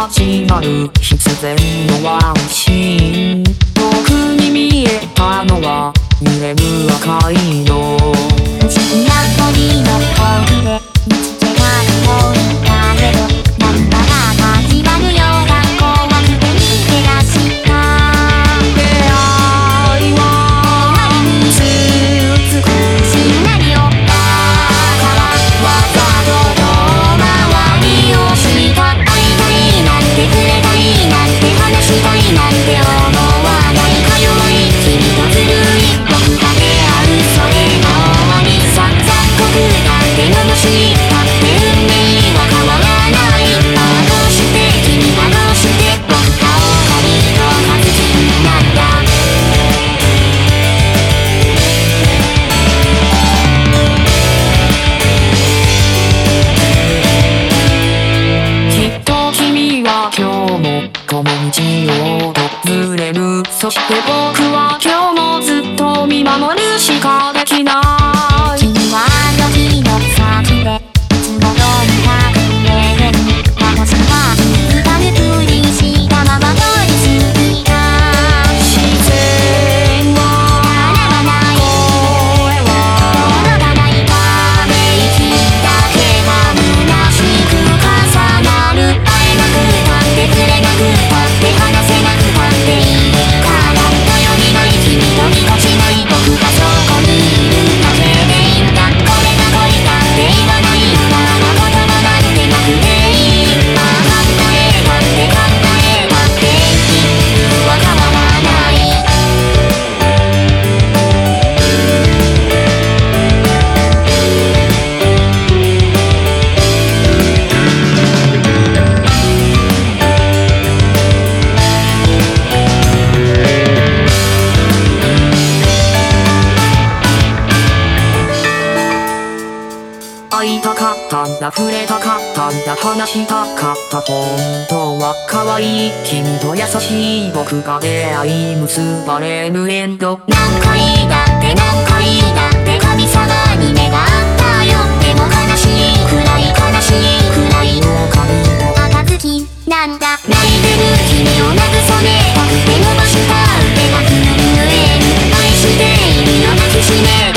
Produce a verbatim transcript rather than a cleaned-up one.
始まる必然のワンシーン。僕に見えたのは揺れる赤い色。 不思議な鳥の声で見つけたと思ったけど、なんだか始まるような怖くて逃げ出した。 出会いは美しい何をだからわざと遠回りをした会いたいなんて触れたいなんて話したいなんて思わないか弱い君とずるい僕が出会うそれが終わりさ残酷だって罵ったって運命は変わらないああどうして君はどうして僕が狼の達人なんだ。 きっと君は今日もこの道を訪れる。そして僕は今日もずっと見守るしかできない。 君はあの日の先でいつもどうにか隠れる。私は気がぬくりしたまま通り過ぎた。 自然は叶わない声は届かないため息だけが虚しく重なる。会えなくたって触れなくたって話せなくたっていいから頼りない君とぎこちない僕がそこにいるだけでいいんだ。これが恋だって言わないなら言葉なんてなくていい。まあ考えたって考えたって結局は変わらない。 会いたかったんだ触れたかったんだ話したかった本当は可愛い君と優しい僕が出会い結ばれるエンド。 何回だって何回だって神様に願ったよ。でも悲しいくらい悲しいくらい暁なんだ。泣いてる君を慰めたくて伸ばした腕が震える。愛しているよ抱きしめ